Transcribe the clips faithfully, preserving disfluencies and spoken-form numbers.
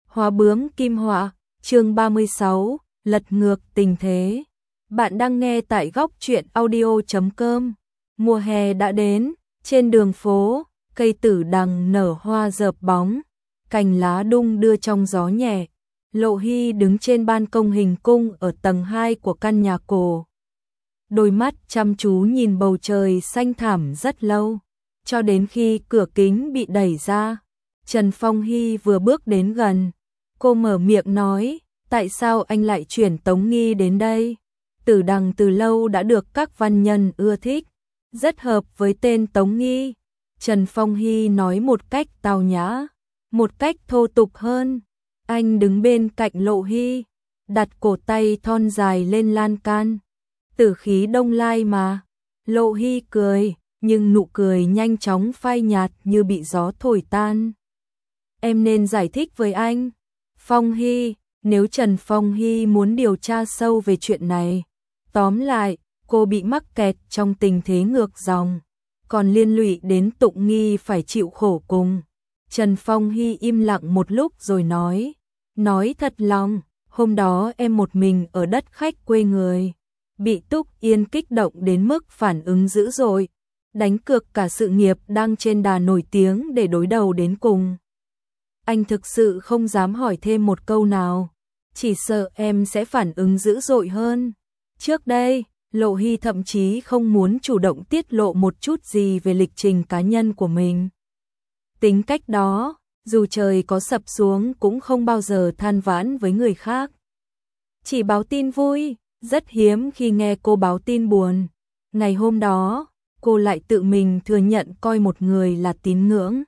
Hóa bướm kim họa, chương ba mươi sáu, lật ngược tình thế. Bạn đang nghe tại góc truyện audio chấm com. Mùa hè đã đến, trên đường phố, cây tử đằng nở hoa rợp bóng, cành lá đung đưa trong gió nhẹ. Lộ Hy đứng trên ban công hình cung ở tầng hai của căn nhà cổ. Đôi mắt chăm chú nhìn bầu trời xanh thẳm rất lâu, cho đến khi cửa kính bị đẩy ra. Trần Phong Hy vừa bước đến gần, cô mở miệng nói, tại sao anh lại chuyển Tống Nghi đến đây? Tử đằng từ lâu đã được các văn nhân ưa thích, rất hợp với tên Tống Nghi. Trần Phong Hy nói một cách tao nhã, một cách thô tục hơn. Anh đứng bên cạnh Lộ Hy, đặt cổ tay thon dài lên lan can. Tử khí đông lai mà. Lộ Hy cười, nhưng nụ cười nhanh chóng phai nhạt như bị gió thổi tan. Em nên giải thích với anh. Phong Hy, nếu Trần Phong Hy muốn điều tra sâu về chuyện này. Tóm lại, cô bị mắc kẹt trong tình thế ngược dòng, còn liên lụy đến Tụng Nghi phải chịu khổ cùng. Trần Phong Hy im lặng một lúc rồi nói, nói thật lòng, hôm đó em một mình ở đất khách quê người, bị Túc Yên kích động đến mức phản ứng dữ dội, đánh cược cả sự nghiệp đang trên đà nổi tiếng để đối đầu đến cùng. Anh thực sự không dám hỏi thêm một câu nào, chỉ sợ em sẽ phản ứng dữ dội hơn. Trước đây, Lộ Hy thậm chí không muốn chủ động tiết lộ một chút gì về lịch trình cá nhân của mình. Tính cách đó, dù trời có sập xuống cũng không bao giờ than vãn với người khác. Chỉ báo tin vui, rất hiếm khi nghe cô báo tin buồn. Ngày hôm đó, cô lại tự mình thừa nhận coi một người là tín ngưỡng.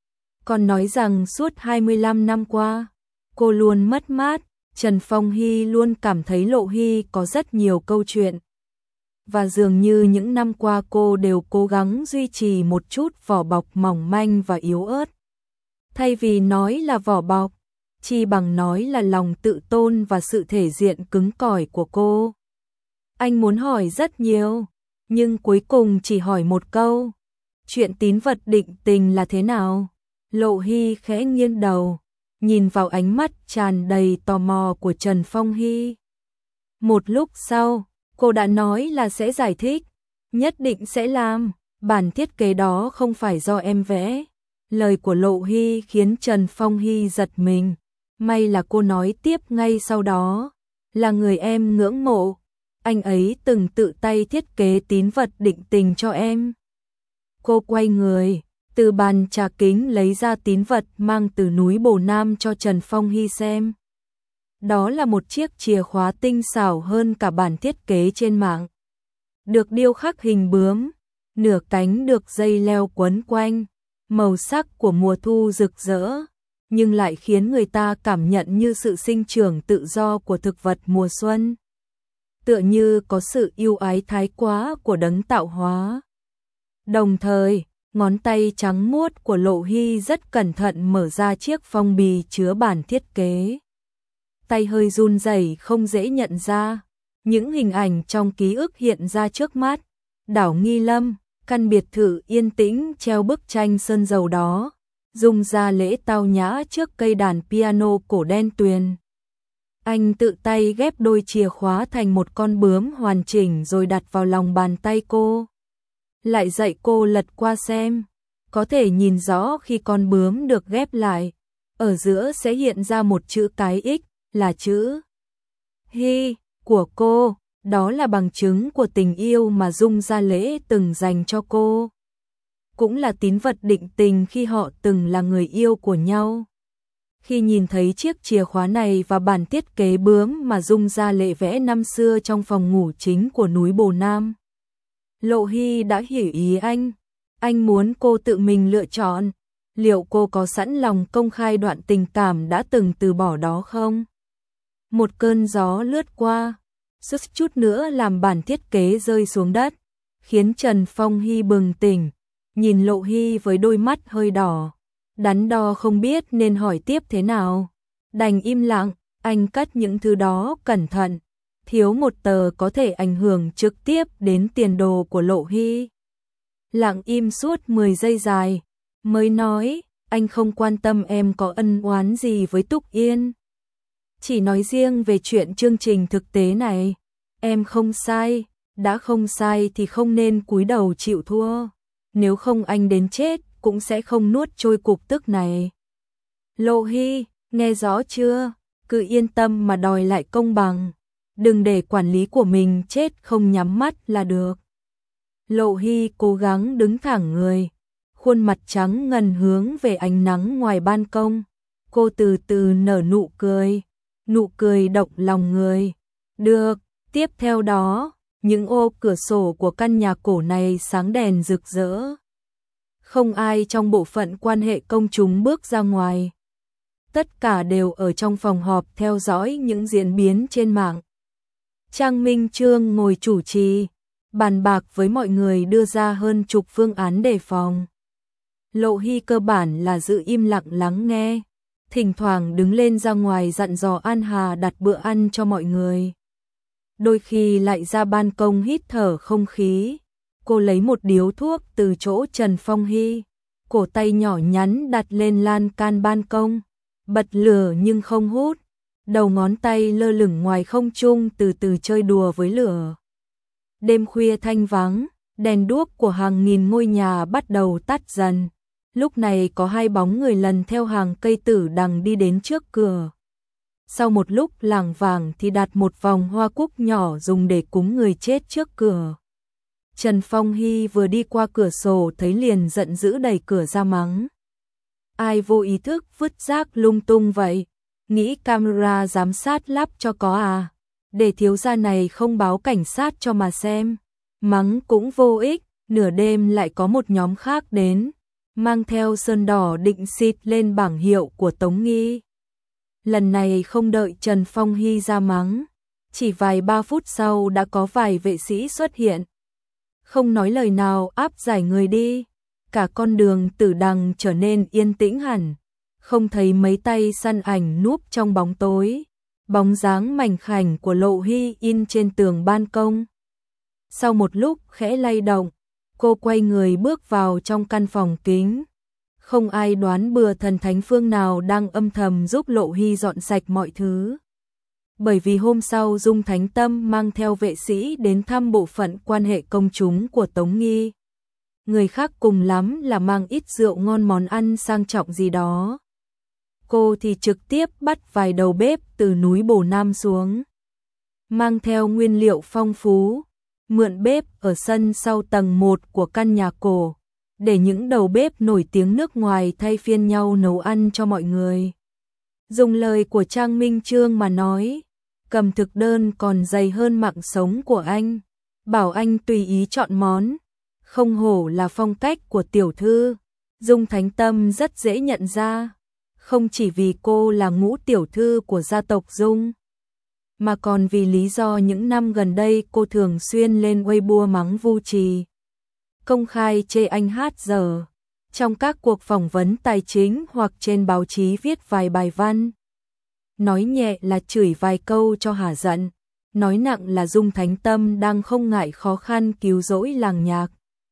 Còn nói rằng suốt hai mươi lăm năm qua, cô luôn mất mát. Trần Phong Hy luôn cảm thấy Lộ Hy có rất nhiều câu chuyện. Và dường như những năm qua cô đều cố gắng duy trì một chút vỏ bọc mỏng manh và yếu ớt. Thay vì nói là vỏ bọc, chi bằng nói là lòng tự tôn và sự thể diện cứng cỏi của cô. Anh muốn hỏi rất nhiều, nhưng cuối cùng chỉ hỏi một câu. Chuyện tín vật định tình là thế nào? Lộ Hy khẽ nghiêng đầu, nhìn vào ánh mắt tràn đầy tò mò của Trần Phong Hy. Một lúc sau, cô đã nói là sẽ giải thích, nhất định sẽ làm, bản thiết kế đó không phải do em vẽ. Lời của Lộ Hy khiến Trần Phong Hy giật mình, may là cô nói tiếp ngay sau đó, là người em ngưỡng mộ, anh ấy từng tự tay thiết kế tín vật định tình cho em. Cô quay người, từ bàn trà kính lấy ra tín vật mang từ núi Bồ Nam cho Trần Phong Hy xem. Đó là một chiếc chìa khóa tinh xảo hơn cả bản thiết kế trên mạng. Được điêu khắc hình bướm, nửa cánh được dây leo quấn quanh, màu sắc của mùa thu rực rỡ, nhưng lại khiến người ta cảm nhận như sự sinh trưởng tự do của thực vật mùa xuân. Tựa như có sự yêu ái thái quá của đấng tạo hóa. Đồng thời, ngón tay trắng muốt của Lộ Hy rất cẩn thận mở ra chiếc phong bì chứa bản thiết kế. Tay hơi run rẩy không dễ nhận ra. Những hình ảnh trong ký ức hiện ra trước mắt. Đảo Nghi Lâm, căn biệt thự yên tĩnh treo bức tranh sơn dầu đó, dùng ra lễ tao nhã trước cây đàn piano cổ đen tuyền. Anh tự tay ghép đôi chìa khóa thành một con bướm hoàn chỉnh rồi đặt vào lòng bàn tay cô. Lại dạy cô lật qua xem, có thể nhìn rõ khi con bướm được ghép lại, ở giữa sẽ hiện ra một chữ cái X, là chữ Hy của cô, đó là bằng chứng của tình yêu mà Dung Gia Lễ từng dành cho cô. Cũng là tín vật định tình khi họ từng là người yêu của nhau. Khi nhìn thấy chiếc chìa khóa này và bản thiết kế bướm mà Dung Gia Lễ vẽ năm xưa trong phòng ngủ chính của núi Bồ Nam, Lộ Hy đã hiểu ý anh. Anh muốn cô tự mình lựa chọn. Liệu cô có sẵn lòng công khai đoạn tình cảm đã từng từ bỏ đó không? Một cơn gió lướt qua, suýt chút nữa làm bản thiết kế rơi xuống đất, khiến Trần Phong Hy bừng tỉnh, nhìn Lộ Hy với đôi mắt hơi đỏ, đắn đo không biết nên hỏi tiếp thế nào. Đành im lặng, anh cất những thứ đó cẩn thận. Thiếu một tờ có thể ảnh hưởng trực tiếp đến tiền đồ của Lộ Hy. Lặng im suốt mười giây dài, mới nói, anh không quan tâm em có ân oán gì với Túc Yên. Chỉ nói riêng về chuyện chương trình thực tế này, em không sai, đã không sai thì không nên cúi đầu chịu thua, nếu không anh đến chết cũng sẽ không nuốt trôi cục tức này. Lộ Hy, nghe rõ chưa, cứ yên tâm mà đòi lại công bằng, đừng để quản lý của mình chết không nhắm mắt là được. Lộ Hy cố gắng đứng thẳng người, khuôn mặt trắng ngần hướng về ánh nắng ngoài ban công, cô từ từ nở nụ cười, nụ cười động lòng người. Được, tiếp theo đó, những ô cửa sổ của căn nhà cổ này sáng đèn rực rỡ. Không ai trong bộ phận quan hệ công chúng bước ra ngoài. Tất cả đều ở trong phòng họp theo dõi những diễn biến trên mạng. Trang Minh Chương ngồi chủ trì, bàn bạc với mọi người đưa ra hơn chục phương án đề phòng. Lộ Hy cơ bản là giữ im lặng lắng nghe, thỉnh thoảng đứng lên ra ngoài dặn dò An Hà đặt bữa ăn cho mọi người. Đôi khi lại ra ban công hít thở không khí. Cô lấy một điếu thuốc từ chỗ Trần Phong Hy, cổ tay nhỏ nhắn đặt lên lan can ban công, bật lửa nhưng không hút, đầu ngón tay lơ lửng ngoài không trung từ từ chơi đùa với lửa. Đêm khuya thanh vắng, đèn đuốc của hàng nghìn ngôi nhà bắt đầu tắt dần. Lúc này có hai bóng người lần theo hàng cây tử đằng đi đến trước cửa. Sau một lúc lảng vảng thì đặt một vòng hoa cúc nhỏ dùng để cúng người chết trước cửa. Trần Phong Hy vừa đi qua cửa sổ thấy liền giận dữ đẩy cửa ra mắng. Ai vô ý thức vứt rác lung tung vậy? Nghĩ camera giám sát lắp cho có à? Để thiếu gia này không báo cảnh sát cho mà xem. Mắng cũng vô ích, nửa đêm lại có một nhóm khác đến, mang theo sơn đỏ định xịt lên bảng hiệu của Tống Nghi. Lần này không đợi Trần Phong Hy ra mắng, chỉ vài ba phút sau đã có vài vệ sĩ xuất hiện. Không nói lời nào áp giải người đi, cả con đường tử đằng trở nên yên tĩnh hẳn, không thấy mấy tay săn ảnh núp trong bóng tối, bóng dáng mảnh khảnh của Lộ Hy in trên tường ban công. Sau một lúc khẽ lay động, cô quay người bước vào trong căn phòng kính. Không ai đoán bừa thần thánh phương nào đang âm thầm giúp Lộ Hy dọn sạch mọi thứ. Bởi vì hôm sau Dung Thánh Tâm mang theo vệ sĩ đến thăm bộ phận quan hệ công chúng của Tống Nghi. Người khác cùng lắm là mang ít rượu ngon món ăn sang trọng gì đó. Cô thì trực tiếp bắt vài đầu bếp từ núi Bồ Nam xuống. Mang theo nguyên liệu phong phú, mượn bếp ở sân sau tầng một của căn nhà cổ, để những đầu bếp nổi tiếng nước ngoài thay phiên nhau nấu ăn cho mọi người. Dùng lời của Trang Minh Chương mà nói, cầm thực đơn còn dày hơn mạng sống của anh, bảo anh tùy ý chọn món, không hổ là phong cách của tiểu thư. Dung Thánh Tâm rất dễ nhận ra, không chỉ vì cô là ngũ tiểu thư của gia tộc Dung, mà còn vì lý do những năm gần đây cô thường xuyên lên Weibo mắng Vu Trì, công khai chê anh hát dở, trong các cuộc phỏng vấn tài chính hoặc trên báo chí viết vài bài văn. Nói nhẹ là chửi vài câu cho hả giận, nói nặng là Dung Thánh Tâm đang không ngại khó khăn cứu rỗi làng nhạc.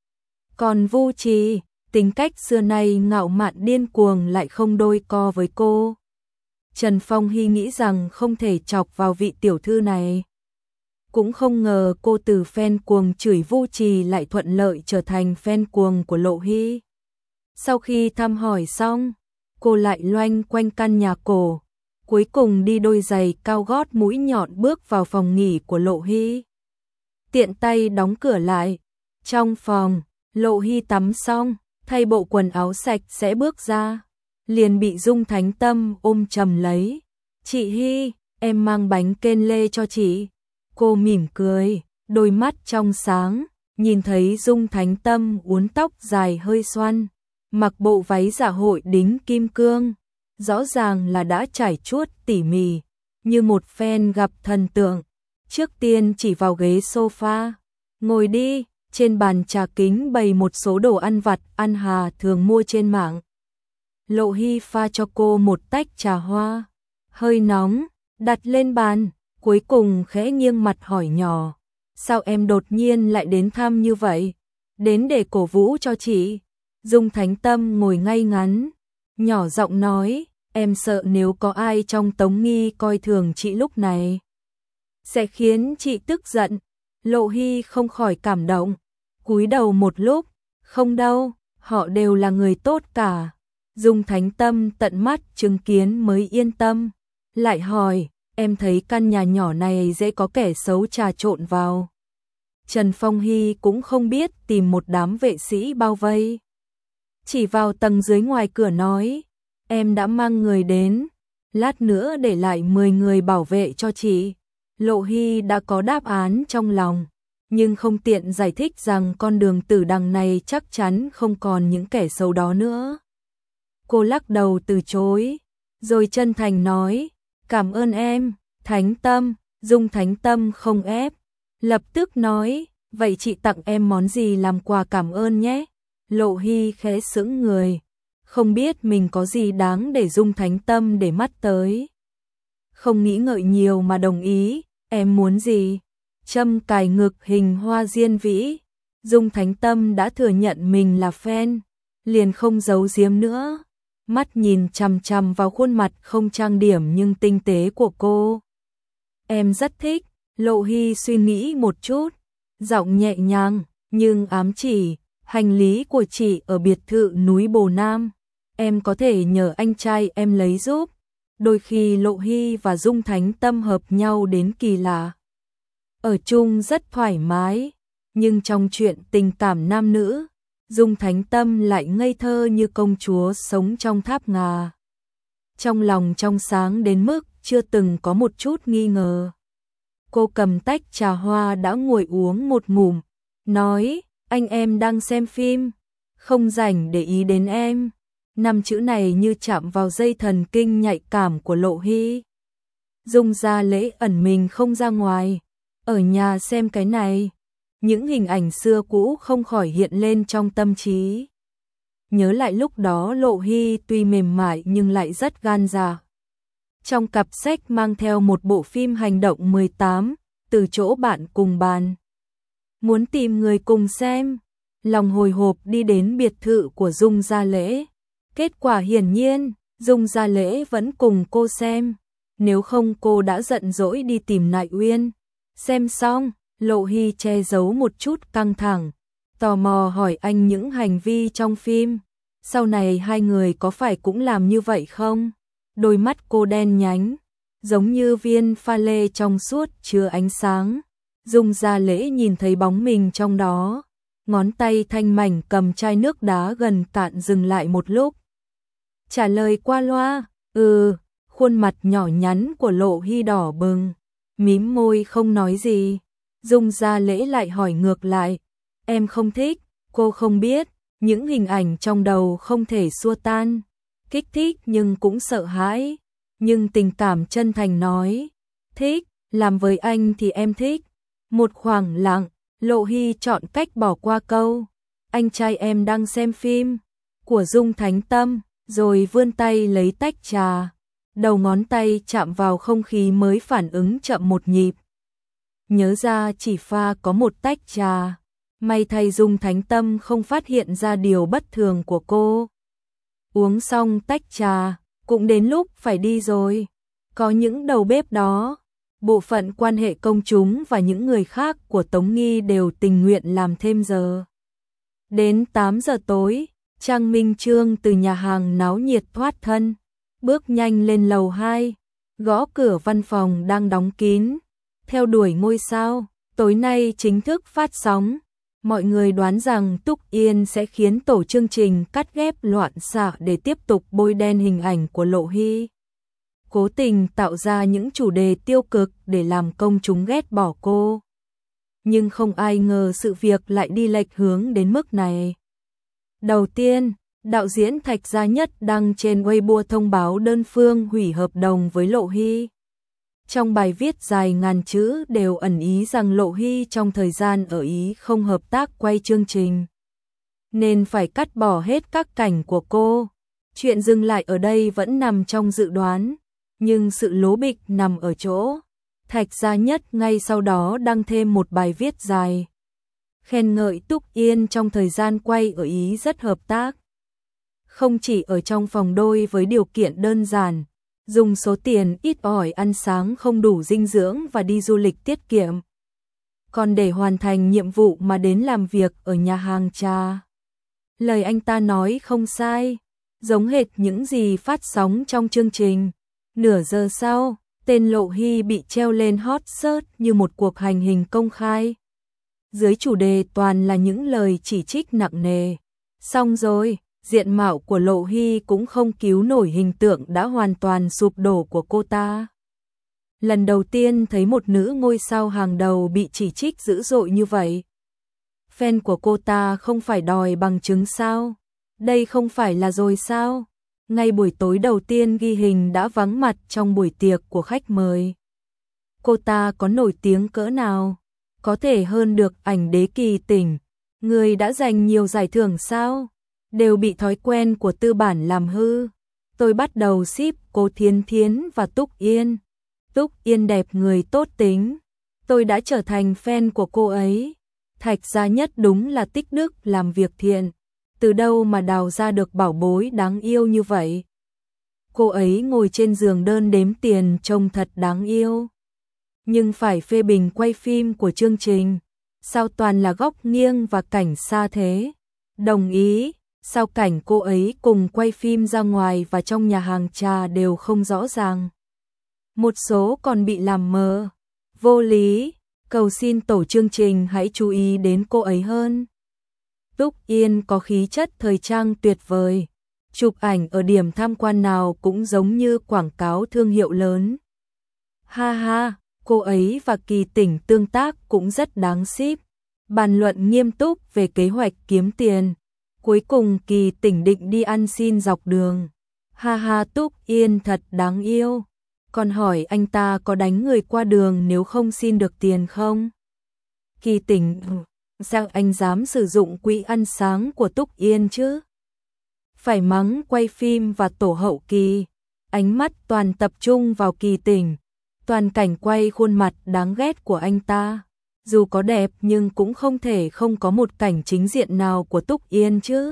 Còn Vu Trì, tính cách xưa nay ngạo mạn điên cuồng lại không đôi co với cô. Trần Phong Hy nghĩ rằng không thể chọc vào vị tiểu thư này. Cũng không ngờ cô từ fan cuồng chửi Vu Trì lại thuận lợi trở thành fan cuồng của Lộ Hy. Sau khi thăm hỏi xong, cô lại loanh quanh căn nhà cổ, cuối cùng đi đôi giày cao gót mũi nhọn bước vào phòng nghỉ của Lộ Hy. Tiện tay đóng cửa lại. Trong phòng, Lộ Hy tắm xong, thay bộ quần áo sạch sẽ bước ra, liền bị Dung Thánh Tâm ôm chầm lấy. Chị Hy, em mang bánh kên lê cho chị. Cô mỉm cười, đôi mắt trong sáng, nhìn thấy Dung Thánh Tâm uốn tóc dài hơi xoăn, mặc bộ váy dạ hội đính kim cương, rõ ràng là đã trải chuốt tỉ mỉ, như một fan gặp thần tượng. Trước tiên chỉ vào ghế sofa, ngồi đi, trên bàn trà kính bày một số đồ ăn vặt An Hà thường mua trên mạng. Lộ Hy pha cho cô một tách trà hoa, hơi nóng, đặt lên bàn, cuối cùng khẽ nghiêng mặt hỏi nhỏ, sao em đột nhiên lại đến thăm như vậy? Đến để cổ vũ cho chị. Dung Thánh Tâm ngồi ngay ngắn, nhỏ giọng nói, em sợ nếu có ai trong Tống Nghi coi thường chị lúc này sẽ khiến chị tức giận. Lộ Hy không khỏi cảm động, cúi đầu một lúc, không đâu, họ đều là người tốt cả. Dung Thánh Tâm tận mắt chứng kiến mới yên tâm, lại hỏi, em thấy căn nhà nhỏ này dễ có kẻ xấu trà trộn vào. Trần Phong Hy cũng không biết tìm một đám vệ sĩ bao vây. Chỉ vào tầng dưới ngoài cửa nói, em đã mang người đến, lát nữa để lại mười người bảo vệ cho chị. Lộ Hy đã có đáp án trong lòng, nhưng không tiện giải thích rằng con đường tử đằng này chắc chắn không còn những kẻ xấu đó nữa. Cô lắc đầu từ chối, rồi chân thành nói, cảm ơn em, Thánh Tâm. Dung Thánh Tâm không ép, lập tức nói, vậy chị tặng em món gì làm quà cảm ơn nhé. Lộ Hy khẽ sững người, không biết mình có gì đáng để Dung Thánh Tâm để mắt tới. Không nghĩ ngợi nhiều mà đồng ý, em muốn gì? Châm cài ngực hình hoa diên vĩ. Dung Thánh Tâm đã thừa nhận mình là fan, liền không giấu giếm nữa, mắt nhìn chằm chằm vào khuôn mặt không trang điểm nhưng tinh tế của cô. Em rất thích. Lộ Hy suy nghĩ một chút, giọng nhẹ nhàng nhưng ám chỉ, hành lý của chị ở biệt thự núi Bồ Nam, em có thể nhờ anh trai em lấy giúp. Đôi khi Lộ Hy và Dung Thánh Tâm hợp nhau đến kỳ lạ, ở chung rất thoải mái, nhưng trong chuyện tình cảm nam nữ, Dung Thánh Tâm lại ngây thơ như công chúa sống trong tháp ngà. Trong lòng trong sáng đến mức chưa từng có một chút nghi ngờ. Cô cầm tách trà hoa đã nguội uống một ngụm, nói, anh em đang xem phim, không rảnh để ý đến em. Năm chữ này như chạm vào dây thần kinh nhạy cảm của Lộ Hy. Dung Gia Lễ ẩn mình không ra ngoài, ở nhà xem cái này. Những hình ảnh xưa cũ không khỏi hiện lên trong tâm trí. Nhớ lại lúc đó Lộ Hy tuy mềm mại nhưng lại rất gan dạ. Trong cặp sách mang theo một bộ phim hành động mười tám, từ chỗ bạn cùng bàn. Muốn tìm người cùng xem, lòng hồi hộp đi đến biệt thự của Dung Gia Lễ. Kết quả hiển nhiên, Dung Gia Lễ vẫn cùng cô xem, nếu không cô đã giận dỗi đi tìm Nại Uyên. Xem xong, Lộ Hy che giấu một chút căng thẳng, tò mò hỏi anh những hành vi trong phim. Sau này hai người có phải cũng làm như vậy không? Đôi mắt cô đen nhánh, giống như viên pha lê trong suốt chứa ánh sáng. Dung Gia Lễ nhìn thấy bóng mình trong đó, ngón tay thanh mảnh cầm chai nước đá gần cạn dừng lại một lúc. Trả lời qua loa, ừ, khuôn mặt nhỏ nhắn của Lộ Hy đỏ bừng, mím môi không nói gì. Dung Gia Lễ lại hỏi ngược lại, em không thích. Cô không biết, những hình ảnh trong đầu không thể xua tan, kích thích nhưng cũng sợ hãi, nhưng tình cảm chân thành nói, thích, làm với anh thì em thích. Một khoảng lặng, Lộ Hy chọn cách bỏ qua câu, anh trai em đang xem phim, của Dung Thánh Tâm, rồi vươn tay lấy tách trà, đầu ngón tay chạm vào không khí mới phản ứng chậm một nhịp. Nhớ ra chỉ pha có một tách trà, may thay Dung Thánh Tâm không phát hiện ra điều bất thường của cô. Uống xong tách trà, cũng đến lúc phải đi rồi. Có những đầu bếp đó, bộ phận quan hệ công chúng và những người khác của Tống Nghi đều tình nguyện làm thêm giờ. Đến tám giờ tối, Trang Minh Trương từ nhà hàng náo nhiệt thoát thân, bước nhanh lên lầu hai, gõ cửa văn phòng đang đóng kín. Theo đuổi ngôi sao, tối nay chính thức phát sóng. Mọi người đoán rằng Túc Yên sẽ khiến tổ chương trình cắt ghép loạn xạ để tiếp tục bôi đen hình ảnh của Lộ Hy. Cố tình tạo ra những chủ đề tiêu cực để làm công chúng ghét bỏ cô. Nhưng không ai ngờ sự việc lại đi lệch hướng đến mức này. Đầu tiên, đạo diễn Thạch Gia Nhất đăng trên Weibo thông báo đơn phương hủy hợp đồng với Lộ Hy. Trong bài viết dài ngàn chữ đều ẩn ý rằng Lộ Hy trong thời gian ở Ý không hợp tác quay chương trình, nên phải cắt bỏ hết các cảnh của cô. Chuyện dừng lại ở đây vẫn nằm trong dự đoán, nhưng sự lố bịch nằm ở chỗ Thạch Gia Nhất ngay sau đó đăng thêm một bài viết dài, khen ngợi Túc Yên trong thời gian quay ở Ý rất hợp tác. Không chỉ ở trong phòng đôi với điều kiện đơn giản, dùng số tiền ít ỏi ăn sáng không đủ dinh dưỡng và đi du lịch tiết kiệm, còn để hoàn thành nhiệm vụ mà đến làm việc ở nhà hàng trà. Lời anh ta nói không sai, giống hệt những gì phát sóng trong chương trình. Nửa giờ sau, tên Lộ Hy bị treo lên hot search như một cuộc hành hình công khai. Dưới chủ đề toàn là những lời chỉ trích nặng nề. Xong rồi, diện mạo của Lộ Hy cũng không cứu nổi hình tượng đã hoàn toàn sụp đổ của cô ta. Lần đầu tiên thấy một nữ ngôi sao hàng đầu bị chỉ trích dữ dội như vậy. Fan của cô ta không phải đòi bằng chứng sao? Đây không phải là rồi sao? Ngay buổi tối đầu tiên ghi hình đã vắng mặt trong buổi tiệc của khách mời. Cô ta có nổi tiếng cỡ nào? Có thể hơn được ảnh đế Kỳ Tỉnh, người đã giành nhiều giải thưởng sao? Đều bị thói quen của tư bản làm hư. Tôi bắt đầu ship cô Thiến Thiến và Túc Yên. Túc Yên đẹp người tốt tính. Tôi đã trở thành fan của cô ấy. Thạch Gia Nhất đúng là tích đức làm việc thiện. Từ đâu mà đào ra được bảo bối đáng yêu như vậy? Cô ấy ngồi trên giường đơn đếm tiền trông thật đáng yêu. Nhưng phải phê bình quay phim của chương trình. Sao toàn là góc nghiêng và cảnh xa thế? Đồng ý, sao cảnh cô ấy cùng quay phim ra ngoài và trong nhà hàng trà đều không rõ ràng. Một số còn bị làm mờ. Vô lý, cầu xin tổ chương trình hãy chú ý đến cô ấy hơn. Túc Yên có khí chất thời trang tuyệt vời. Chụp ảnh ở điểm tham quan nào cũng giống như quảng cáo thương hiệu lớn. Ha ha, cô ấy và Kỳ Tỉnh tương tác cũng rất đáng ship. Bàn luận nghiêm túc về kế hoạch kiếm tiền. Cuối cùng Kỳ Tỉnh định đi ăn xin dọc đường. Ha ha, Túc Yên thật đáng yêu. Còn hỏi anh ta có đánh người qua đường nếu không xin được tiền không? Kỳ Tỉnh, sao anh dám sử dụng quỹ ăn sáng của Túc Yên chứ? Phải mắng quay phim và tổ hậu kỳ. Ánh mắt toàn tập trung vào Kỳ Tỉnh. Toàn cảnh quay khuôn mặt đáng ghét của anh ta. Dù có đẹp nhưng cũng không thể không có một cảnh chính diện nào của Túc Yên chứ.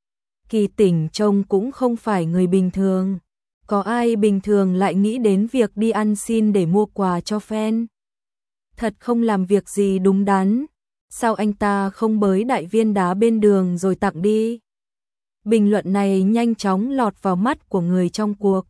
Kỳ Tỉnh trông cũng không phải người bình thường. Có ai bình thường lại nghĩ đến việc đi ăn xin để mua quà cho fan? Thật không làm việc gì đúng đắn. Sao anh ta không bới đại viên đá bên đường rồi tặng đi? Bình luận này nhanh chóng lọt vào mắt của người trong cuộc.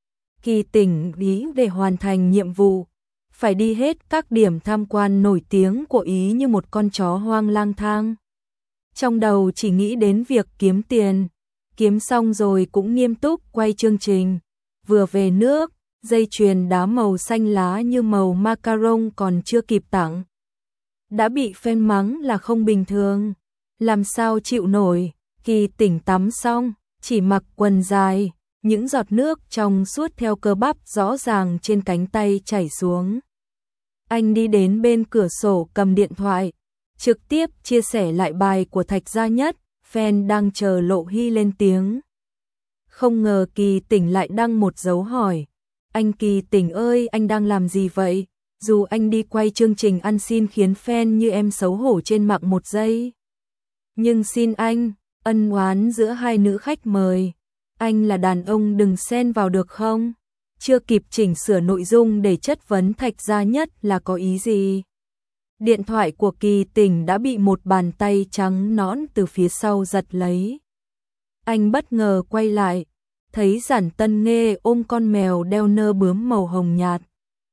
Kỳ Tỉnh Ý để hoàn thành nhiệm vụ, phải đi hết các điểm tham quan nổi tiếng của Ý như một con chó hoang lang thang. Trong đầu chỉ nghĩ đến việc kiếm tiền, kiếm xong rồi cũng nghiêm túc quay chương trình. Vừa về nước, dây chuyền đá màu xanh lá như màu macaron còn chưa kịp tặng. Đã bị fan mắng là không bình thường. Làm sao chịu nổi? Kỳ Tỉnh tắm xong, chỉ mặc quần dài, những giọt nước trong suốt theo cơ bắp rõ ràng trên cánh tay chảy xuống. Anh đi đến bên cửa sổ cầm điện thoại, trực tiếp chia sẻ lại bài của Thạch Gia Nhất, fan đang chờ Lộ Hy lên tiếng. Không ngờ Kỳ Tỉnh lại đăng một dấu hỏi. Anh Kỳ Tỉnh ơi, anh đang làm gì vậy? Dù anh đi quay chương trình ăn xin khiến fan như em xấu hổ trên mạng một giây. Nhưng xin anh, ân oán giữa hai nữ khách mời. Anh là đàn ông đừng xen vào được không? Chưa kịp chỉnh sửa nội dung để chất vấn Thạch Gia Nhất là có ý gì? Điện thoại của Kỳ Tỉnh đã bị một bàn tay trắng nõn từ phía sau giật lấy. Anh bất ngờ quay lại, thấy Giản Tân Nghê ôm con mèo đeo nơ bướm màu hồng nhạt.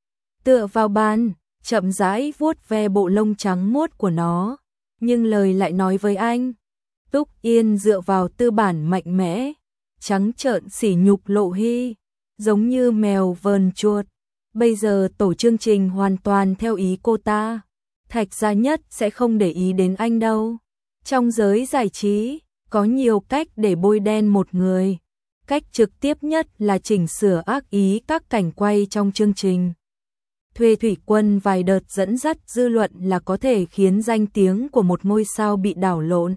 Tựa vào bàn, chậm rãi vuốt ve bộ lông trắng muốt của nó, nhưng lời lại nói với anh. Túc Yên dựa vào tư bản mạnh mẽ, trắng trợn sỉ nhục Lộ Hy, giống như mèo vờn chuột. Bây giờ tổ chương trình hoàn toàn theo ý cô ta. Thạch Gia Nhất sẽ không để ý đến anh đâu. Trong giới giải trí, có nhiều cách để bôi đen một người. Cách trực tiếp nhất là chỉnh sửa ác ý các cảnh quay trong chương trình. Thuê thủy quân vài đợt dẫn dắt dư luận là có thể khiến danh tiếng của một ngôi sao bị đảo lộn.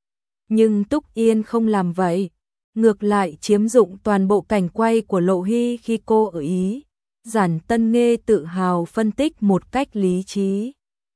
Nhưng Túc Yên không làm vậy. Ngược lại chiếm dụng toàn bộ cảnh quay của Lộ Hy khi cô ở Ý. Giản Tân Nghê tự hào phân tích một cách lý trí.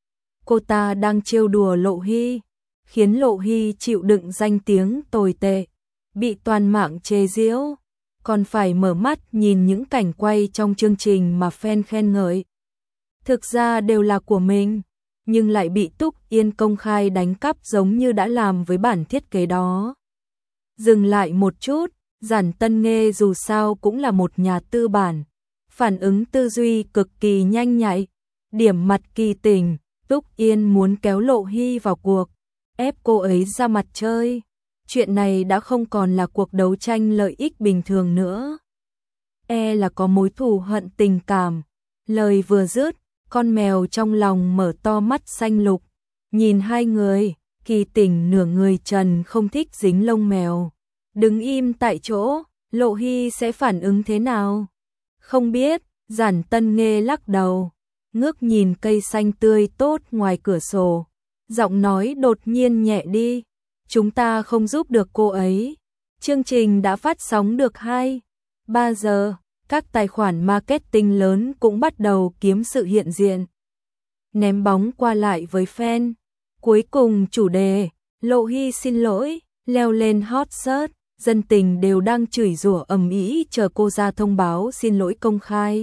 Cô ta đang trêu đùa Lộ Hy, khiến Lộ Hy chịu đựng danh tiếng tồi tệ. bị toàn mạng chế giễu, còn phải mở mắt nhìn những cảnh quay trong chương trình mà fan khen ngợi. Thực ra đều là của mình, nhưng lại bị Túc Yên công khai đánh cắp giống như đã làm với bản thiết kế đó. Dừng lại một chút, Giản Tân Nghê dù sao cũng là một nhà tư bản, phản ứng tư duy cực kỳ nhanh nhạy, điểm mặt kỳ tình, Túc Yên muốn kéo Lộ Hy vào cuộc, ép cô ấy ra mặt chơi. Chuyện này đã không còn là cuộc đấu tranh lợi ích bình thường nữa. E là có mối thù hận tình cảm. Lời vừa dứt, con mèo trong lòng mở to mắt xanh lục, nhìn hai người, kỳ tình nửa người trần không thích dính lông mèo. Đứng im tại chỗ, Lộ Hy sẽ phản ứng thế nào? Không biết, Giản Tân Nghê lắc đầu, ngước nhìn cây xanh tươi tốt ngoài cửa sổ. Giọng nói đột nhiên nhẹ đi, chúng ta không giúp được cô ấy. Chương trình đã phát sóng được hai, ba giờ, các tài khoản marketing lớn cũng bắt đầu kiếm sự hiện diện. Ném bóng qua lại với fan. Cuối cùng chủ đề, Lộ Hy xin lỗi, leo lên hot search, dân tình đều đang chửi rủa ầm ĩ chờ cô ra thông báo xin lỗi công khai.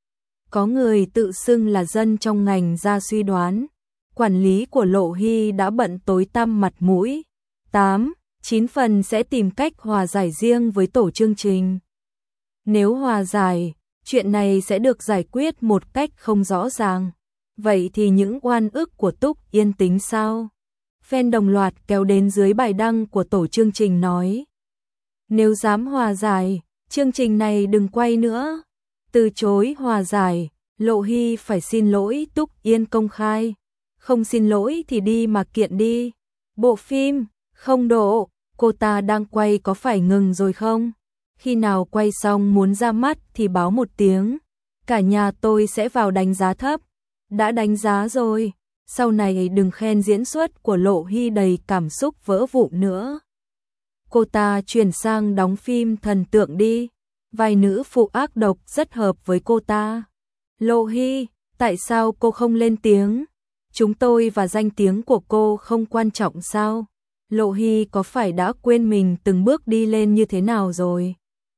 Có người tự xưng là dân trong ngành ra suy đoán, quản lý của Lộ Hy đã bận tối tăm mặt mũi. tám, chín phần sẽ tìm cách hòa giải riêng với tổ chương trình. Nếu hòa giải, chuyện này sẽ được giải quyết một cách không rõ ràng. Vậy thì những oan ức của Túc Yên tính sao? Fan đồng loạt kéo đến dưới bài đăng của tổ chương trình nói. Nếu dám hòa giải, chương trình này đừng quay nữa. Từ chối hòa giải, Lộ Hy phải xin lỗi Túc Yên công khai. Không xin lỗi thì đi mà kiện đi. Bộ phim, không độ, cô ta đang quay có phải ngừng rồi không? Khi nào quay xong muốn ra mắt thì báo một tiếng. Cả nhà tôi sẽ vào đánh giá thấp. Đã đánh giá rồi, sau này đừng khen diễn xuất của Lộ Hy đầy cảm xúc vỡ vụn nữa. Cô ta chuyển sang đóng phim thần tượng đi. Vai nữ phụ ác độc rất hợp với cô ta. Lộ Hy, tại sao cô không lên tiếng? Chúng tôi và danh tiếng của cô không quan trọng sao? Lộ Hy có phải đã quên mình từng bước đi lên như thế nào rồi?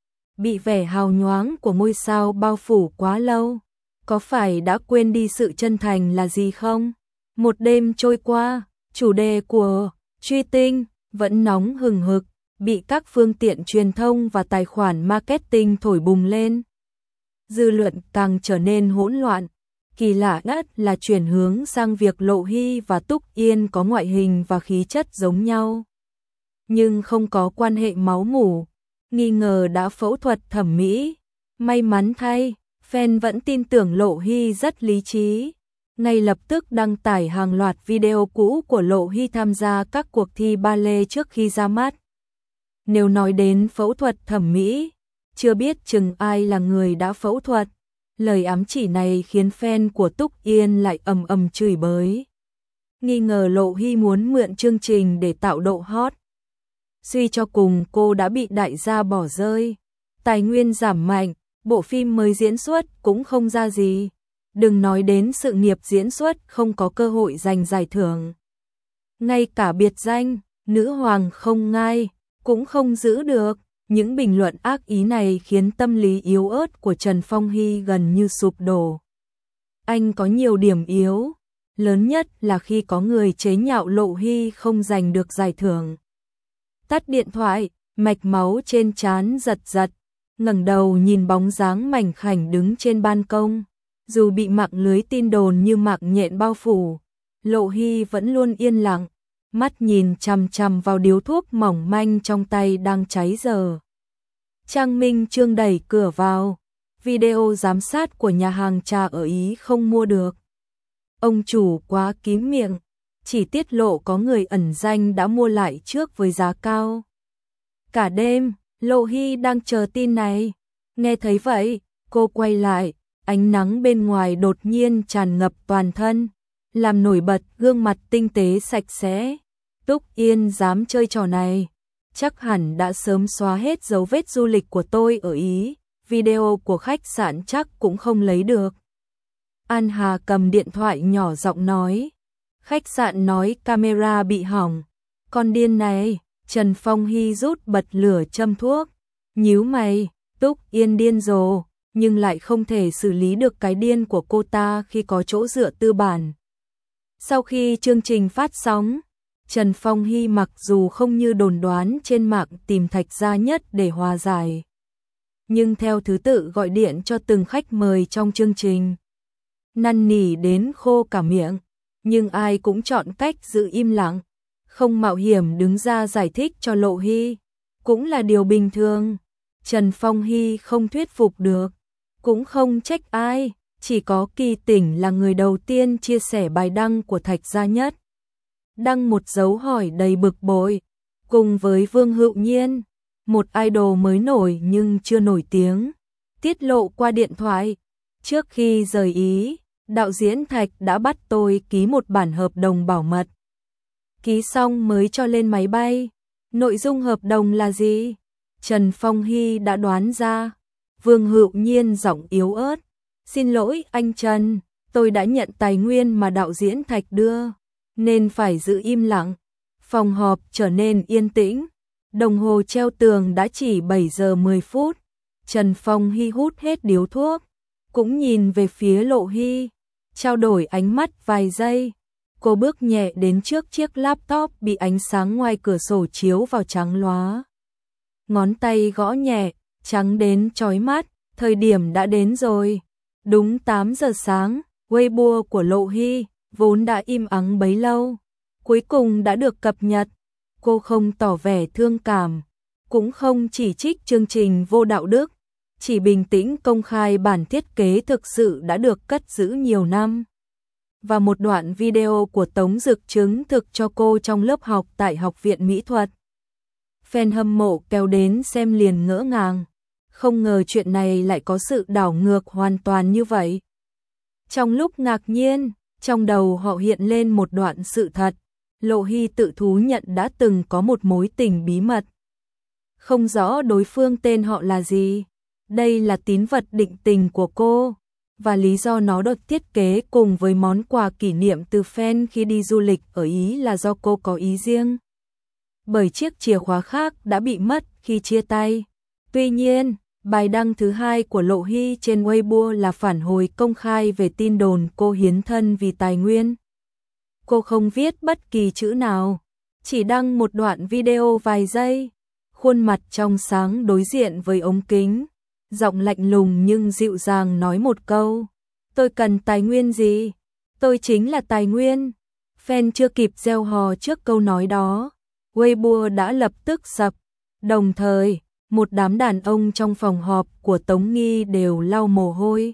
Bị vẻ hào nhoáng của ngôi sao bao phủ quá lâu, có phải đã quên đi sự chân thành là gì không? Một đêm trôi qua, chủ đề của Truy Tinh vẫn nóng hừng hực, bị các phương tiện truyền thông và tài khoản marketing thổi bùng lên. Dư luận càng trở nên hỗn loạn. Kỳ lạ nhất là chuyển hướng sang việc Lộ Hy và Túc Yên có ngoại hình và khí chất giống nhau, nhưng không có quan hệ máu mủ, nghi ngờ đã phẫu thuật thẩm mỹ. May mắn thay, fan vẫn tin tưởng Lộ Hy rất lý trí, ngay lập tức đăng tải hàng loạt video cũ của Lộ Hy tham gia các cuộc thi ballet trước khi ra mắt. Nếu nói đến phẫu thuật thẩm mỹ, chưa biết chừng ai là người đã phẫu thuật. Lời ám chỉ này khiến fan của Túc Yên lại ầm ầm chửi bới, nghi ngờ Lộ Hy muốn mượn chương trình để tạo độ hot. Suy cho cùng cô đã bị đại gia bỏ rơi, tài nguyên giảm mạnh, bộ phim mới diễn xuất cũng không ra gì. Đừng nói đến sự nghiệp diễn xuất không có cơ hội giành giải thưởng. Ngay cả biệt danh, nữ hoàng không ngai, cũng không giữ được. Những bình luận ác ý này khiến tâm lý yếu ớt của Trần Phong Hy gần như sụp đổ. Anh có nhiều điểm yếu, lớn nhất là khi có người chế nhạo Lộ Hy không giành được giải thưởng. Tắt điện thoại, mạch máu trên trán giật giật, ngẩng đầu nhìn bóng dáng mảnh khảnh đứng trên ban công. Dù bị mạng lưới tin đồn như mạng nhện bao phủ, Lộ Hy vẫn luôn yên lặng, mắt nhìn chằm chằm vào điếu thuốc mỏng manh trong tay đang cháy dở. Trang Minh Chương đẩy cửa vào, video giám sát của nhà hàng trà ở Ý không mua được. Ông chủ quá kín miệng, chỉ tiết lộ có người ẩn danh đã mua lại trước với giá cao. Cả đêm, Lộ Hy đang chờ tin này. Nghe thấy vậy, cô quay lại, ánh nắng bên ngoài đột nhiên tràn ngập toàn thân, làm nổi bật gương mặt tinh tế sạch sẽ. Túc Yên dám chơi trò này, chắc hẳn đã sớm xóa hết dấu vết du lịch của tôi ở Ý, video của khách sạn chắc cũng không lấy được. An Hà cầm điện thoại nhỏ giọng nói, khách sạn nói camera bị hỏng, con điên này, Trần Phong Hy rút bật lửa châm thuốc, nhíu mày, Túc Yên điên rồ, nhưng lại không thể xử lý được cái điên của cô ta khi có chỗ dựa tư bản. Sau khi chương trình phát sóng, Trần Phong Hy mặc dù không như đồn đoán trên mạng tìm Thạch Gia Nhất để hòa giải, nhưng theo thứ tự gọi điện cho từng khách mời trong chương trình, năn nỉ đến khô cả miệng, nhưng ai cũng chọn cách giữ im lặng, không mạo hiểm đứng ra giải thích cho Lộ Hy, cũng là điều bình thường. Trần Phong Hy không thuyết phục được, cũng không trách ai, chỉ có Kỳ Tỉnh là người đầu tiên chia sẻ bài đăng của Thạch Gia Nhất. Đăng một dấu hỏi đầy bực bội, cùng với Vương Hữu Nhiên, một idol mới nổi nhưng chưa nổi tiếng, tiết lộ qua điện thoại. Trước khi rời Ý, đạo diễn Thạch đã bắt tôi ký một bản hợp đồng bảo mật. Ký xong mới cho lên máy bay. Nội dung hợp đồng là gì? Trần Phong Hy đã đoán ra. Vương Hữu Nhiên giọng yếu ớt. Xin lỗi anh Trần, tôi đã nhận tài nguyên mà đạo diễn Thạch đưa, nên phải giữ im lặng. Phòng họp trở nên yên tĩnh. Đồng hồ treo tường đã chỉ bảy giờ mười phút. Trần Phong Hy hút hết điếu thuốc, cũng nhìn về phía Lộ Hy, trao đổi ánh mắt vài giây. Cô bước nhẹ đến trước chiếc laptop bị ánh sáng ngoài cửa sổ chiếu vào trắng lóa. Ngón tay gõ nhẹ, trắng đến chói mắt, thời điểm đã đến rồi. Đúng tám giờ sáng, Weibo của Lộ Hy, vốn đã im ắng bấy lâu, cuối cùng đã được cập nhật. Cô không tỏ vẻ thương cảm, cũng không chỉ trích chương trình vô đạo đức, chỉ bình tĩnh công khai bản thiết kế thực sự đã được cất giữ nhiều năm. Và một đoạn video của Tống Dực chứng thực cho cô trong lớp học tại Học viện Mỹ thuật. Fan hâm mộ kéo đến xem liền ngỡ ngàng, không ngờ chuyện này lại có sự đảo ngược hoàn toàn như vậy. Trong lúc ngạc nhiên, trong đầu họ hiện lên một đoạn sự thật. Lộ Hy tự thú nhận đã từng có một mối tình bí mật. Không rõ đối phương tên họ là gì. Đây là tín vật định tình của cô, và lý do nó được thiết kế cùng với món quà kỷ niệm từ fan khi đi du lịch ở Ý là do cô có ý riêng. Bởi chiếc chìa khóa khác đã bị mất khi chia tay. Tuy nhiên, bài đăng thứ hai của Lộ Hy trên Weibo là phản hồi công khai về tin đồn cô hiến thân vì tài nguyên. Cô không viết bất kỳ chữ nào, chỉ đăng một đoạn video vài giây, khuôn mặt trong sáng đối diện với ống kính, giọng lạnh lùng nhưng dịu dàng nói một câu: tôi cần tài nguyên gì? Tôi chính là tài nguyên. Fan chưa kịp reo hò trước câu nói đó, Weibo đã lập tức sập. Đồng thời, một đám đàn ông trong phòng họp của Tống Nghi đều lau mồ hôi.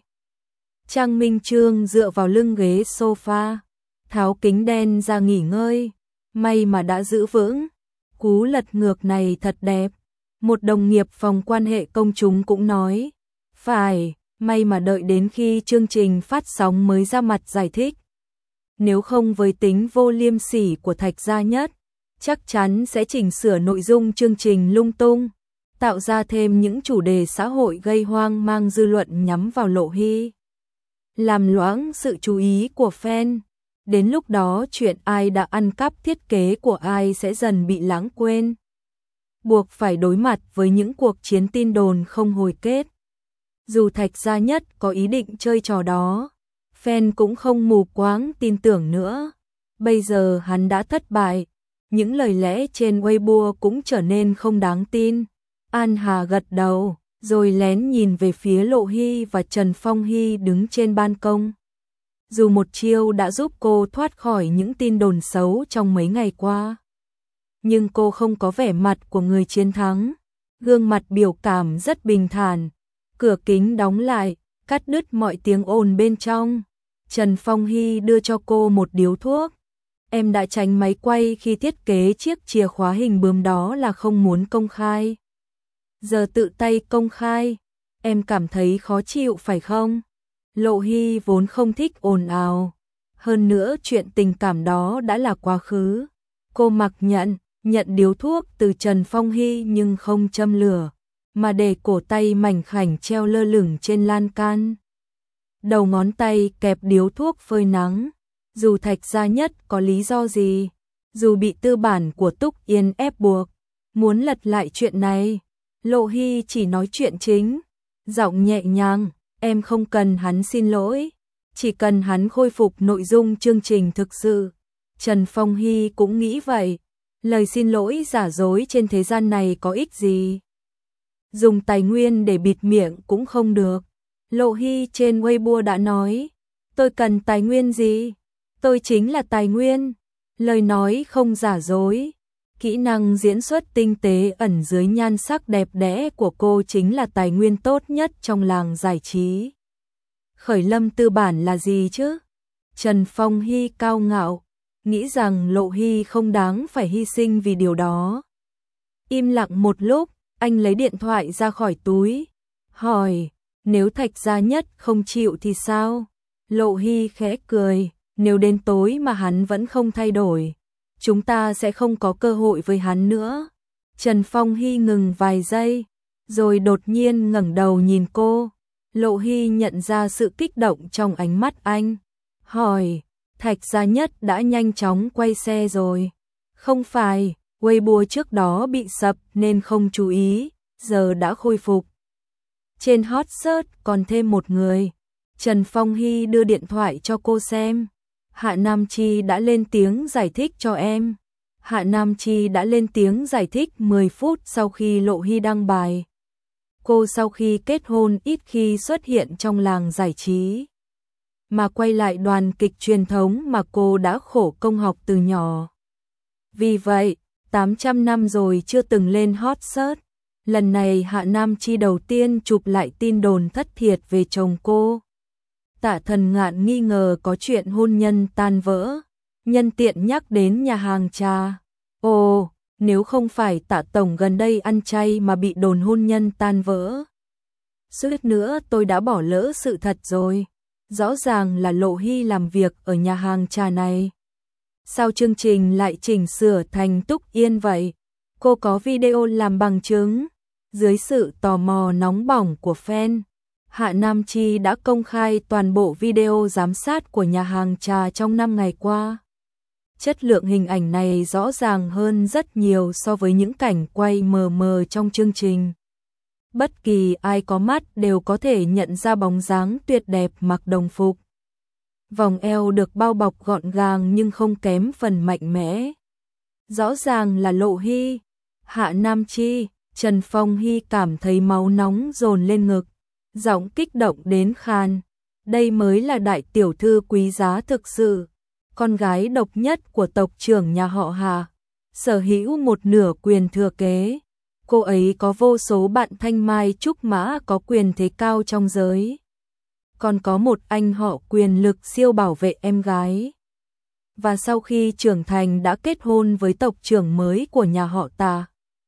Trang Minh Trương dựa vào lưng ghế sofa, tháo kính đen ra nghỉ ngơi. May mà đã giữ vững. Cú lật ngược này thật đẹp. Một đồng nghiệp phòng quan hệ công chúng cũng nói, phải, may mà đợi đến khi chương trình phát sóng mới ra mặt giải thích. Nếu không với tính vô liêm sỉ của Thạch Gia Nhất, chắc chắn sẽ chỉnh sửa nội dung chương trình lung tung, tạo ra thêm những chủ đề xã hội gây hoang mang dư luận nhắm vào Lộ Hy, làm loãng sự chú ý của fan. Đến lúc đó chuyện ai đã ăn cắp thiết kế của ai sẽ dần bị lãng quên, buộc phải đối mặt với những cuộc chiến tin đồn không hồi kết. Dù Thạch Gia Nhất có ý định chơi trò đó, fan cũng không mù quáng tin tưởng nữa. Bây giờ hắn đã thất bại, những lời lẽ trên Weibo cũng trở nên không đáng tin. An Hà gật đầu, rồi lén nhìn về phía Lộ Hy và Trần Phong Hy đứng trên ban công. Dù một chiêu đã giúp cô thoát khỏi những tin đồn xấu trong mấy ngày qua, nhưng cô không có vẻ mặt của người chiến thắng. Gương mặt biểu cảm rất bình thản. Cửa kính đóng lại, cắt đứt mọi tiếng ồn bên trong. Trần Phong Hy đưa cho cô một điếu thuốc. Em đã tránh máy quay khi thiết kế chiếc chìa khóa hình bướm đó là không muốn công khai. Giờ tự tay công khai, em cảm thấy khó chịu phải không? Lộ Hy vốn không thích ồn ào. Hơn nữa chuyện tình cảm đó đã là quá khứ. Cô mặc nhận, nhận điếu thuốc từ Trần Phong Hy nhưng không châm lửa, mà để cổ tay mảnh khảnh treo lơ lửng trên lan can. Đầu ngón tay kẹp điếu thuốc phơi nắng. Dù Thạch Gia Nhất có lý do gì, dù bị tư bản của Túc Yên ép buộc, muốn lật lại chuyện này. Lộ Hy chỉ nói chuyện chính, giọng nhẹ nhàng, em không cần hắn xin lỗi, chỉ cần hắn khôi phục nội dung chương trình thực sự. Trần Phong Hy cũng nghĩ vậy, lời xin lỗi giả dối trên thế gian này có ích gì. Dùng tài nguyên để bịt miệng cũng không được. Lộ Hy trên Weibo đã nói, tôi cần tài nguyên gì? Tôi chính là tài nguyên. Lời nói không giả dối. Kỹ năng diễn xuất tinh tế ẩn dưới nhan sắc đẹp đẽ của cô chính là tài nguyên tốt nhất trong làng giải trí. Khởi lâm tư bản là gì chứ? Trần Phong Hy cao ngạo, nghĩ rằng Lộ Hy không đáng phải hy sinh vì điều đó. Im lặng một lúc, anh lấy điện thoại ra khỏi túi, hỏi, nếu Thạch Gia Nhất không chịu thì sao? Lộ Hy khẽ cười, nếu đến tối mà hắn vẫn không thay đổi, chúng ta sẽ không có cơ hội với hắn nữa. Trần Phong Hy ngừng vài giây, rồi đột nhiên ngẩng đầu nhìn cô. Lộ Hy nhận ra sự kích động trong ánh mắt anh, hỏi, Thạch Gia Nhất đã nhanh chóng quay xe rồi. Không phải, Weibo trước đó bị sập nên không chú ý, giờ đã khôi phục. Trên hot search còn thêm một người. Trần Phong Hy đưa điện thoại cho cô xem. Hạ Nam Chi đã lên tiếng giải thích cho em. Hạ Nam Chi đã lên tiếng giải thích mười phút sau khi Lộ Hy đăng bài. Cô sau khi kết hôn ít khi xuất hiện trong làng giải trí, mà quay lại đoàn kịch truyền thống mà cô đã khổ công học từ nhỏ. Vì vậy, tám trăm năm rồi chưa từng lên hot search. Lần này Hạ Nam Chi đầu tiên chụp lại tin đồn thất thiệt về chồng cô. Tạ Thần Ngạn nghi ngờ có chuyện hôn nhân tan vỡ, nhân tiện nhắc đến nhà hàng trà. Ồ, nếu không phải Tạ Tổng gần đây ăn chay mà bị đồn hôn nhân tan vỡ, suýt nữa tôi đã bỏ lỡ sự thật rồi. Rõ ràng là Lộ Hy làm việc ở nhà hàng trà này. Sao chương trình lại chỉnh sửa thành Túc Yên vậy? Cô có video làm bằng chứng. Dưới sự tò mò nóng bỏng của fan, Hạ Nam Chi đã công khai toàn bộ video giám sát của nhà hàng trà trong năm ngày qua. Chất lượng hình ảnh này rõ ràng hơn rất nhiều so với những cảnh quay mờ mờ trong chương trình. Bất kỳ ai có mắt đều có thể nhận ra bóng dáng tuyệt đẹp mặc đồng phục. Vòng eo được bao bọc gọn gàng nhưng không kém phần mạnh mẽ. Rõ ràng là Lộ Hy. Hạ Nam Chi, Trần Phong Hy cảm thấy máu nóng dồn lên ngực, giọng kích động đến khan. Đây mới là đại tiểu thư quý giá thực sự, con gái độc nhất của tộc trưởng nhà họ Hà, sở hữu một nửa quyền thừa kế. Cô ấy có vô số bạn thanh mai trúc mã có quyền thế cao trong giới. Còn có một anh họ quyền lực siêu bảo vệ em gái. Và sau khi trưởng thành đã kết hôn với tộc trưởng mới của nhà họ Tạ.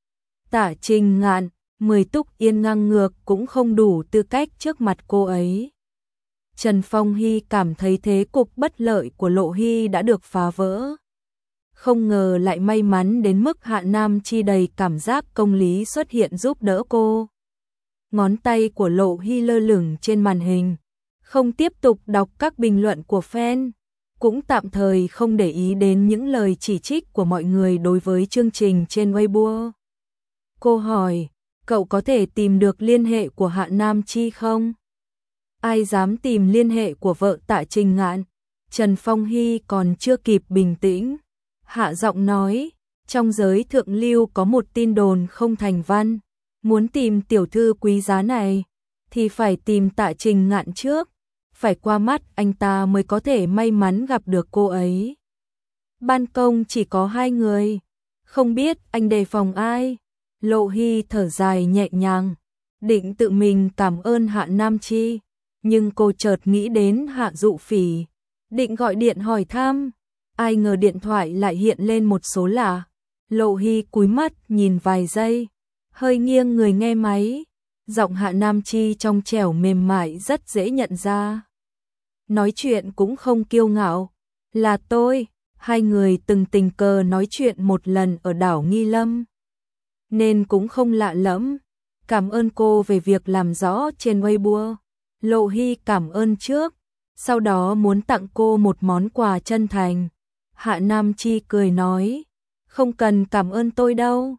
Tạ Trình Ngạn, mười Túc Yên ngang ngược cũng không đủ tư cách trước mặt cô ấy. Trần Phong Hy cảm thấy thế cục bất lợi của Lộ Hy đã được phá vỡ. Không ngờ lại may mắn đến mức Hạ Nam Chi đầy cảm giác công lý xuất hiện giúp đỡ cô. Ngón tay của Lộ Hy lơ lửng trên màn hình, không tiếp tục đọc các bình luận của fan, cũng tạm thời không để ý đến những lời chỉ trích của mọi người đối với chương trình trên Weibo. Cô hỏi, cậu có thể tìm được liên hệ của Hạ Nam Chi không? Ai dám tìm liên hệ của vợ Tạ Trình Ngạn? Trần Phong Hy còn chưa kịp bình tĩnh. Hạ giọng nói, trong giới thượng lưu có một tin đồn không thành văn. Muốn tìm tiểu thư quý giá này, thì phải tìm Tạ Trình Ngạn trước. Phải qua mắt anh ta mới có thể may mắn gặp được cô ấy. Ban công chỉ có hai người, không biết anh đề phòng ai. Lộ Hy thở dài nhẹ nhàng, định tự mình cảm ơn Hạ Nam Chi, nhưng cô chợt nghĩ đến Hạ Dụ Phỉ, định gọi điện hỏi thăm, ai ngờ điện thoại lại hiện lên một số lạ. Lộ Hy cúi mắt nhìn vài giây, hơi nghiêng người nghe máy, giọng Hạ Nam Chi trong trẻo mềm mại rất dễ nhận ra. Nói chuyện cũng không kiêu ngạo, là tôi, hai người từng tình cờ nói chuyện một lần ở đảo Nghi Lâm, nên cũng không lạ lẫm. Cảm ơn cô về việc làm rõ trên Weibo. Lộ Hy cảm ơn trước, sau đó muốn tặng cô một món quà chân thành. Hạ Nam Chi cười nói, không cần cảm ơn tôi đâu,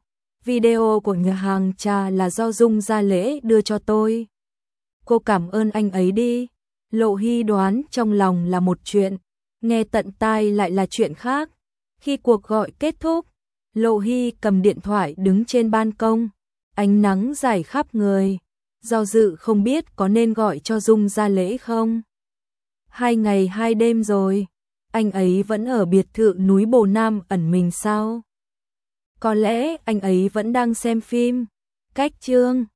Video của nhà hàng trà là do Dung Gia Lễ đưa cho tôi. Cô cảm ơn anh ấy đi. Lộ Hy đoán trong lòng là một chuyện, nghe tận tai lại là chuyện khác. Khi cuộc gọi kết thúc, Lộ Hy cầm điện thoại đứng trên ban công, ánh nắng rải khắp người, do dự không biết có nên gọi cho Dung Gia Lễ không. Hai ngày hai đêm rồi, anh ấy vẫn ở biệt thự núi Bồ Nam ẩn mình sao? Có lẽ anh ấy vẫn đang xem phim. Cách chương